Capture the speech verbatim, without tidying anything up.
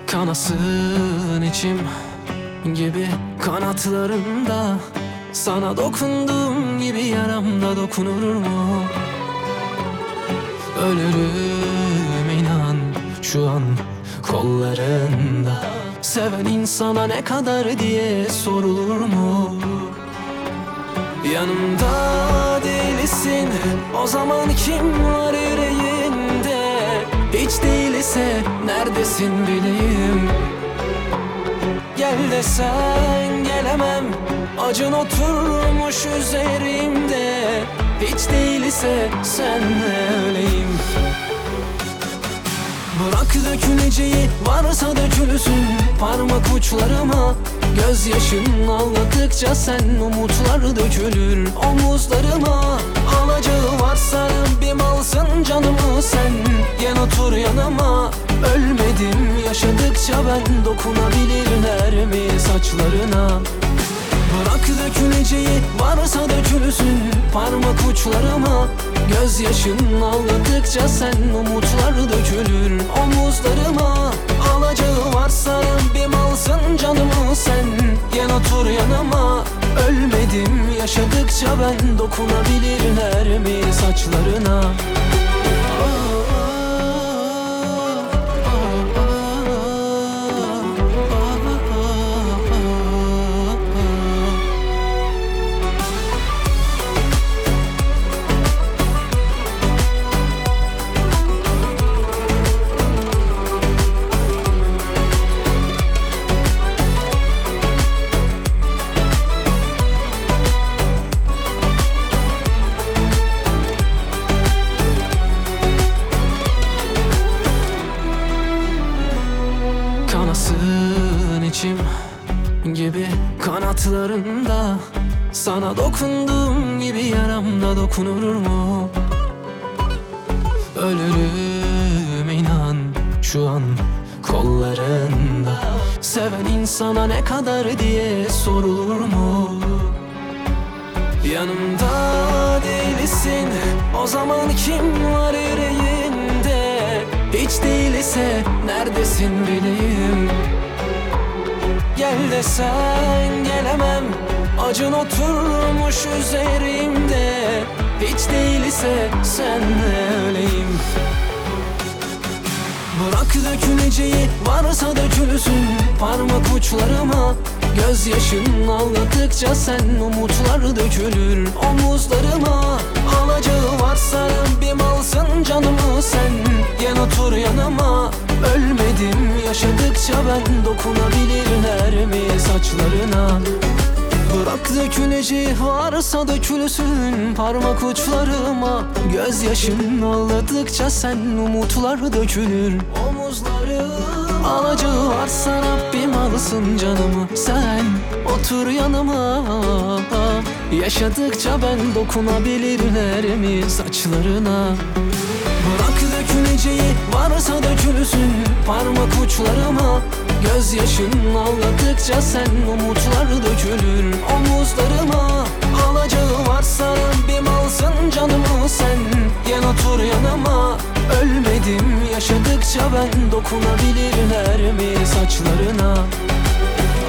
Kanasın içim gibi kanatlarında, sana dokunduğum gibi yaramda dokunur mu? Ölürüm inan şu an kollarında. Seven insana ne kadar diye sorulur mu? Yanımda değilsin, o zaman kim var yüreğinde? Hiç değilse neredesin bileyim. Gel desen gelemem, acın oturmuş üzerimde. Hiç değilse senle öleyim. Bırak döküleceği varsa dökülsün parmak uçlarıma. Gözyaşın ağladıkça sen umutlar dökülür omuzlarıma. Alacağı varsa Rabbim alsın canımı sen. Gel otur yanıma, ölmedim yaşadıkça ben. Dokunabilirler mi saçlarına? Bırak döküleceği varsa dökülsün parmak uçlarıma. Gözyaşın ağladıkça sen umutlar dökülür omuzlarıma. Alacağı varsa Rabbim alsın canımı sen. Gel otur yanıma, ölmedim yaşadıkça ben. Dokunabilirler mi saçlarına? Kanasın içim gibi kanatlarında, sana dokunduğum gibi yaramda dokunur mu? Ölürüm inan şu an kollarında. Seven insana ne kadar diye sorulur mu? Yanımda değilsin, o zaman kim var yüreğinde? Hiç değilse neredesin bileyim. Gel desen gelemem, acın oturmuş üzerimde. Hiç değilse senle öleyim. Bırak döküleceği varsa dökülsün parmak uçlarıma. Gözyaşın ağladıkça sen umutlar dökülür omuzlarıma. Alacağı varsa Rabbim alsın canımı sen. Gel otur yanıma, ölmedim yaşadıkça ben. Dokunabilirler mi saçlarına? Bırak döküleceği varsa dökülsün parmak uçlarıma. Gözyaşın ağladıkça sen umutlar dökülür omuzlarıma. Alacağı varsa Rabbim alsın canımı sen. Otur yanıma, yaşadıkça ben. Dokunabilirler mi saçlarına? Bırak döküleceği varsa dökülsün parmak uçlarıma. Gözyaşın ağladıkça sen umutlar dökülür omuzlarıma. Alacağı varsa Rabbim alsın canımı sen. Gel otur yanıma, ölmedim yaşadıkça ben. Dokunabilirler mi saçlarına?